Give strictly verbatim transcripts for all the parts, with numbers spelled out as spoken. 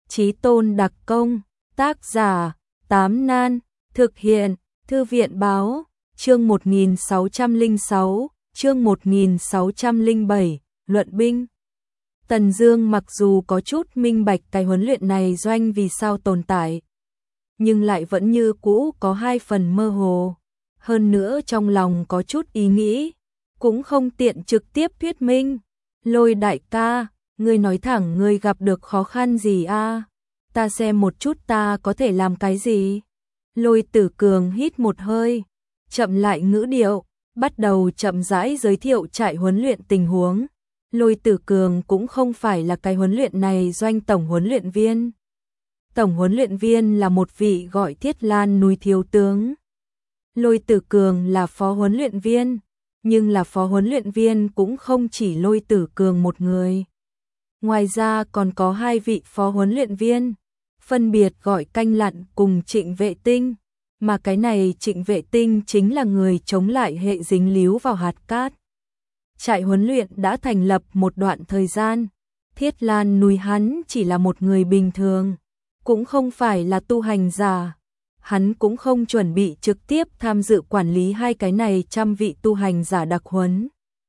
Chí Tôn đặc công, tác giả, Tám Nan, thực hiện, Thư viện báo, chương một nghìn sáu trăm lẻ sáu, chương một nghìn sáu trăm lẻ bảy, luận binh. Tần Dương mặc dù có chút minh bạch cái huấn luyện này doanh vì sao tồn tại, nhưng lại vẫn như cũ có hai phần mơ hồ, hơn nữa trong lòng có chút ý nghĩ, cũng không tiện trực tiếp thuyết minh. Lôi đại ca, ngươi nói thẳng ngươi gặp được khó khăn gì a? Ta xem một chút ta có thể làm cái gì. Lôi Tử Cường hít một hơi, chậm lại ngữ điệu, bắt đầu chậm rãi giới thiệu trại huấn luyện tình huống. Lôi Tử Cường cũng không phải là cái huấn luyện này doanh tổng huấn luyện viên. Tổng huấn luyện viên là một vị gọi Thiết Lan núi thiếu tướng. Lôi Tử Cường là phó huấn luyện viên, nhưng là phó huấn luyện viên cũng không chỉ Lôi Tử Cường một người. Ngoài ra còn có hai vị phó huấn luyện viên, phân biệt gọi Canh Lặn cùng Trịnh Vệ Tinh, mà cái này Trịnh Vệ Tinh chính là người chống lại hệ dính líu vào hạt cát. Trại huấn luyện đã thành lập một đoạn thời gian, Thiết Lan núi hắn chỉ là một người bình thường, cũng không phải là tu hành giả. Hắn cũng không chuẩn bị trực tiếp tham dự quản lý hai cái này trăm vị tu hành giả đặc huấn.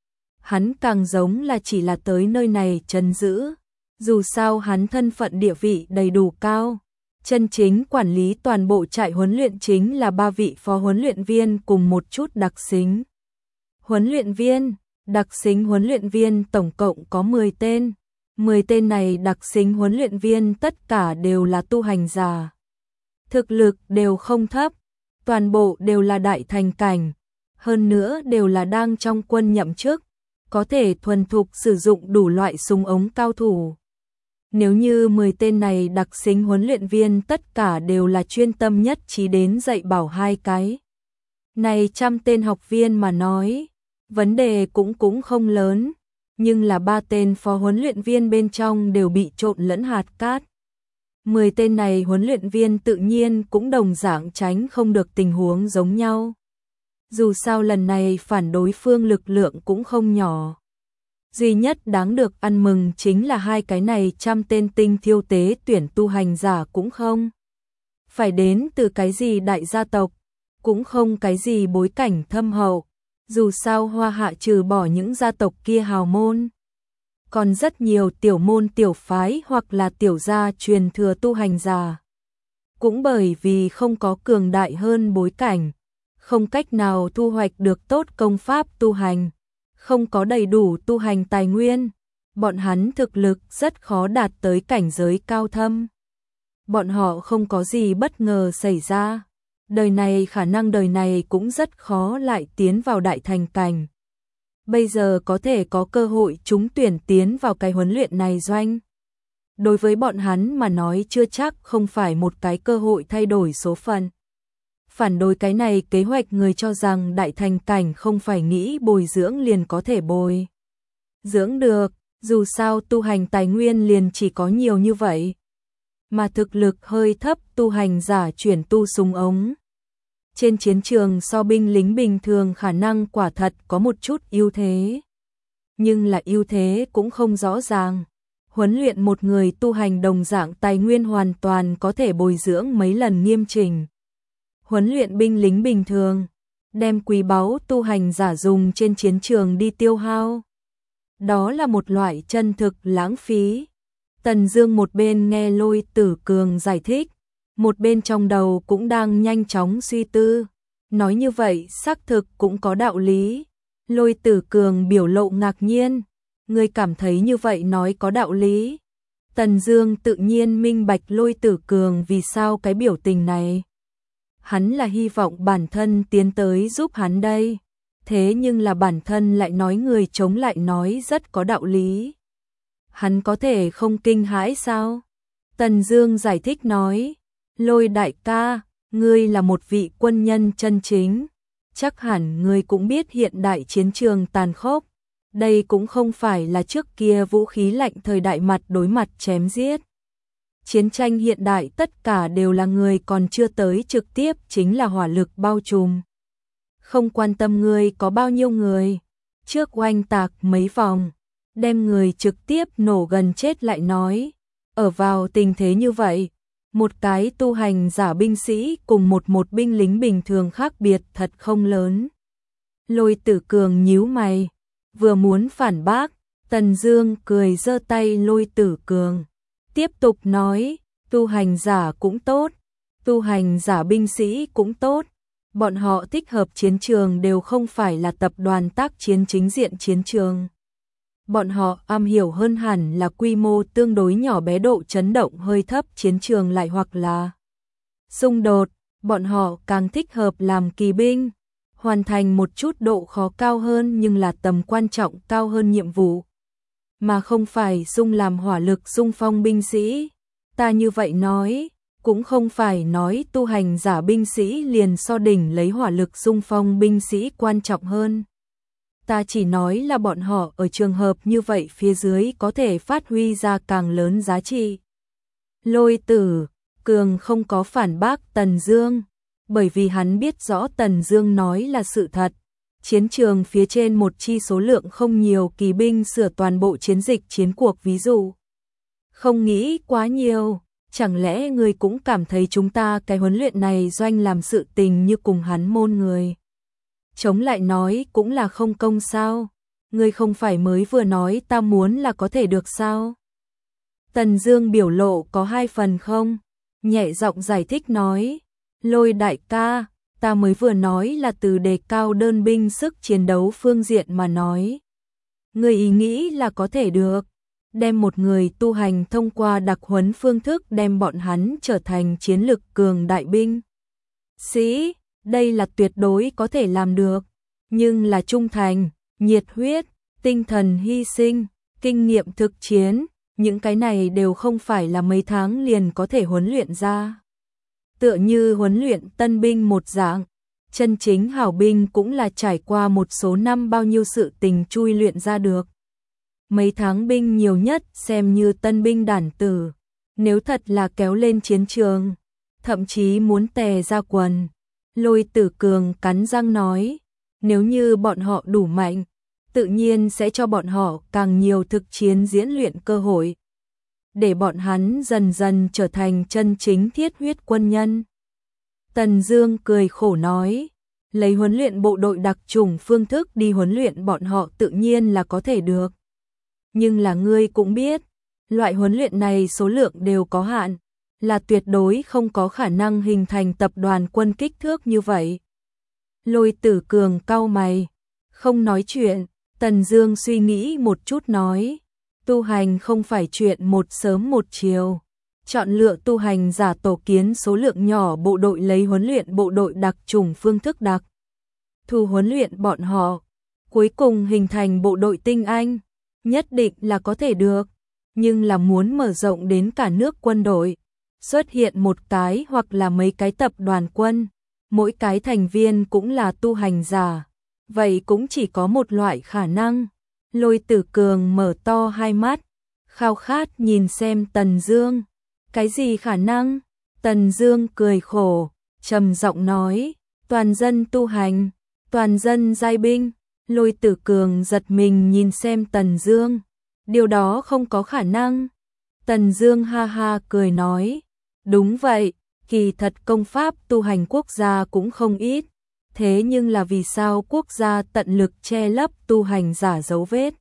Hắn càng giống là chỉ là tới nơi này trấn giữ. Dù sao hắn thân phận địa vị đầy đủ cao, chân chính quản lý toàn bộ trại huấn luyện chính là ba vị phó huấn luyện viên cùng một chút đặc xính. Huấn luyện viên, đặc xính huấn luyện viên tổng cộng có mười tên. mười tên này đặc xính huấn luyện viên tất cả đều là tu hành giả. Thực lực đều không thấp, toàn bộ đều là đại thành cảnh, hơn nữa đều là đang trong quân nhậm chức, có thể thuần thục sử dụng đủ loại súng ống cao thủ. Nếu như mười tên này đặc xính huấn luyện viên tất cả đều là chuyên tâm nhất trí đến dạy bảo hai cái này trăm tên học viên mà nói, vấn đề cũng cũng không lớn, nhưng là ba tên phó huấn luyện viên bên trong đều bị trộn lẫn hạt cát. mười tên này huấn luyện viên tự nhiên cũng đồng dạng tránh không được tình huống giống nhau. Dù sao lần này phản đối phương lực lượng cũng không nhỏ. Duy nhất đáng được ăn mừng chính là hai cái này trăm tên tinh thiêu tế tuyển tu hành giả cũng không phải đến từ cái gì đại gia tộc, cũng không cái gì bối cảnh thâm hậu. Dù sao Hoa Hạ trừ bỏ những gia tộc kia hào môn, còn rất nhiều tiểu môn tiểu phái hoặc là tiểu gia truyền thừa tu hành giả. Cũng bởi vì không có cường đại hơn bối cảnh, không cách nào thu hoạch được tốt công pháp tu hành, không có đầy đủ tu hành tài nguyên, bọn hắn thực lực rất khó đạt tới cảnh giới cao thâm. Bọn họ không có gì bất ngờ xảy ra, đời này khả năng đời này cũng rất khó lại tiến vào đại thành cảnh. Bây giờ có thể có cơ hội trúng tuyển tiến vào cái huấn luyện này doanh. Đối với bọn hắn mà nói chưa chắc không phải một cái cơ hội thay đổi số phận. Phản đối cái này kế hoạch người cho rằng đại thành cảnh không phải nghĩ bồi dưỡng liền có thể bồi dưỡng được, dù sao tu hành tài nguyên liền chỉ có nhiều như vậy. Mà thực lực hơi thấp tu hành giả chuyển tu súng ống. Trên chiến trường so binh lính bình thường khả năng quả thật có một chút ưu thế. Nhưng là ưu thế cũng không rõ ràng. Huấn luyện một người tu hành đồng dạng tài nguyên hoàn toàn có thể bồi dưỡng mấy lần nghiêm chỉnh. Huấn luyện binh lính bình thường, đem quý báu tu hành giả dùng trên chiến trường đi tiêu hao. Đó là một loại chân thực lãng phí. Tần Dương một bên nghe Lôi Tử Cường giải thích, một bên trong đầu cũng đang nhanh chóng suy tư. Nói như vậy xác thực cũng có đạo lý. Lôi Tử Cường biểu lộ ngạc nhiên. Ngươi cảm thấy như vậy nói có đạo lý? Tần Dương tự nhiên minh bạch Lôi Tử Cường vì sao cái biểu tình này. Hắn là hy vọng bản thân tiến tới giúp hắn đây. Thế nhưng là bản thân lại nói người chống lại nói rất có đạo lý. Hắn có thể không kinh hãi sao? Tần Dương giải thích nói, Lôi đại ca, ngươi là một vị quân nhân chân chính. Chắc hẳn ngươi cũng biết hiện đại chiến trường tàn khốc. Đây cũng không phải là trước kia vũ khí lạnh thời đại mặt đối mặt chém giết. Chiến tranh hiện đại tất cả đều là người còn chưa tới trực tiếp chính là hỏa lực bao trùm. Không quan tâm ngươi có bao nhiêu người, trước oanh tạc mấy vòng, đem người trực tiếp nổ gần chết lại nói. Ở vào tình thế như vậy, một cái tu hành giả binh sĩ cùng một một binh lính bình thường khác biệt thật không lớn. Lôi Tử Cường nhíu mày, vừa muốn phản bác, Tần Dương cười giơ tay Lôi Tử Cường, tiếp tục nói, tu hành giả cũng tốt, tu hành giả binh sĩ cũng tốt, bọn họ thích hợp chiến trường đều không phải là tập đoàn tác chiến chính diện chiến trường. Bọn họ am hiểu hơn hẳn là quy mô tương đối nhỏ bé độ chấn động hơi thấp chiến trường lại hoặc là xung đột, bọn họ càng thích hợp làm kỳ binh, hoàn thành một chút độ khó cao hơn nhưng là tầm quan trọng cao hơn nhiệm vụ, mà không phải dung làm hỏa lực xung phong binh sĩ. Ta như vậy nói, cũng không phải nói tu hành giả binh sĩ liền so đỉnh lấy hỏa lực xung phong binh sĩ quan trọng hơn. Ta chỉ nói là bọn họ ở trường hợp như vậy phía dưới có thể phát huy ra càng lớn giá trị. Lôi Tử Cường không có phản bác Tần Dương, bởi vì hắn biết rõ Tần Dương nói là sự thật. Chiến trường phía trên một chi số lượng không nhiều kỳ binh sửa toàn bộ chiến dịch chiến cuộc ví dụ. Không nghĩ quá nhiều, chẳng lẽ ngươi cũng cảm thấy chúng ta cái huấn luyện này doanh làm sự tình như cùng hắn môn người. Chống lại nói cũng là không công sao, ngươi không phải mới vừa nói ta muốn là có thể được sao. Tần Dương biểu lộ có hai phần không, nhẹ giọng giải thích nói, Lôi đại ca, ta mới vừa nói là từ đề cao đơn binh sức chiến đấu phương diện mà nói. Ngươi ý nghĩ là có thể được, đem một người tu hành thông qua đặc huấn phương thức đem bọn hắn trở thành chiến lực cường đại binh sĩ, đây là tuyệt đối có thể làm được, nhưng là trung thành, nhiệt huyết, tinh thần hy sinh, kinh nghiệm thực chiến, những cái này đều không phải là mấy tháng liền có thể huấn luyện ra. Tựa như huấn luyện tân binh một dạng, chân chính hảo binh cũng là trải qua một số năm bao nhiêu sự tình chui luyện ra được. Mấy tháng binh nhiều nhất xem như tân binh đản tử, nếu thật là kéo lên chiến trường, thậm chí muốn tè ra quần. Lôi Tử Cường cắn răng nói, nếu như bọn họ đủ mạnh, tự nhiên sẽ cho bọn họ càng nhiều thực chiến diễn luyện cơ hội, để bọn hắn dần dần trở thành chân chính thiết huyết quân nhân. Tần Dương cười khổ nói, lấy huấn luyện bộ đội đặc chủng phương thức đi huấn luyện bọn họ tự nhiên là có thể được. Nhưng là ngươi cũng biết, loại huấn luyện này số lượng đều có hạn, là tuyệt đối không có khả năng hình thành tập đoàn quân kích thước như vậy. Lôi Tử Cường cau mày, không nói chuyện. Tần Dương suy nghĩ một chút nói, tu hành không phải chuyện một sớm một chiều. Chọn lựa tu hành giả tổ kiến số lượng nhỏ bộ đội lấy huấn luyện bộ đội đặc chủng phương thức đặc thu huấn luyện bọn họ, cuối cùng hình thành bộ đội tinh anh, nhất định là có thể được, nhưng là muốn mở rộng đến cả nước quân đội, xuất hiện một cái hoặc là mấy cái tập đoàn quân, mỗi cái thành viên cũng là tu hành giả, vậy cũng chỉ có một loại khả năng. Lôi Tử Cường mở to hai mắt, khao khát nhìn xem Tần Dương. Cái gì khả năng? Tần Dương cười khổ, trầm giọng nói, toàn dân tu hành, toàn dân giai binh. Lôi Tử Cường giật mình nhìn xem Tần Dương, điều đó không có khả năng. Tần Dương ha ha cười nói, đúng vậy, kỳ thật công pháp tu hành quốc gia cũng không ít, thế nhưng là vì sao quốc gia tận lực che lấp tu hành giả dấu vết,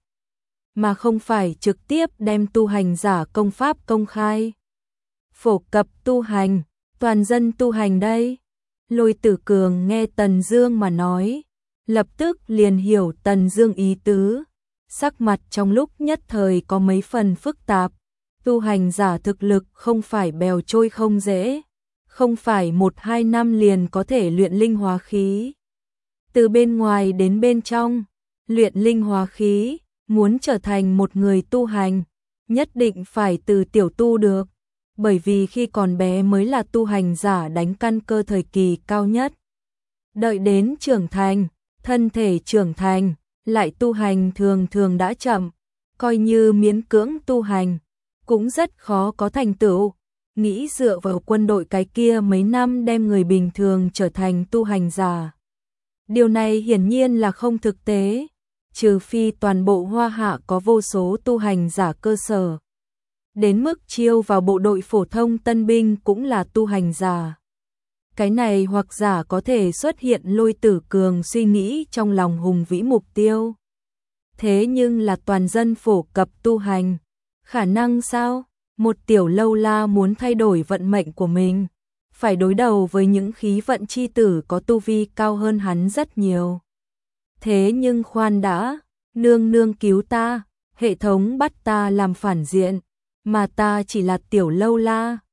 mà không phải trực tiếp đem tu hành giả công pháp công khai, phổ cập tu hành, toàn dân tu hành đây. Lôi Tử Cường nghe Tần Dương mà nói, lập tức liền hiểu Tần Dương ý tứ, sắc mặt trong lúc nhất thời có mấy phần phức tạp. Tu hành giả thực lực không phải bèo trôi không dễ, không phải một hai năm liền có thể luyện linh hóa khí. Từ bên ngoài đến bên trong, luyện linh hóa khí, muốn trở thành một người tu hành, nhất định phải từ tiểu tu được, bởi vì khi còn bé mới là tu hành giả đánh căn cơ thời kỳ cao nhất. Đợi đến trưởng thành, thân thể trưởng thành, lại tu hành thường thường đã chậm, coi như miễn cưỡng tu hành, cũng rất khó có thành tựu. Nghĩ dựa vào quân đội cái kia mấy năm đem người bình thường trở thành tu hành giả, điều này hiển nhiên là không thực tế, trừ phi toàn bộ Hoa Hạ có vô số tu hành giả cơ sở. đến mức chiêu vào bộ đội phổ thông tân binh cũng là tu hành giả. Cái này hoặc giả có thể xuất hiện Lôi Tử Cường suy nghĩ trong lòng hùng vĩ mục tiêu. Thế nhưng là toàn dân phổ cập tu hành. Khả năng sao? Một tiểu lâu la muốn thay đổi vận mệnh của mình, phải đối đầu với những khí vận chi tử có tu vi cao hơn hắn rất nhiều. Thế nhưng khoan đã, nương nương cứu ta, hệ thống bắt ta làm phản diện, mà ta chỉ là tiểu lâu la.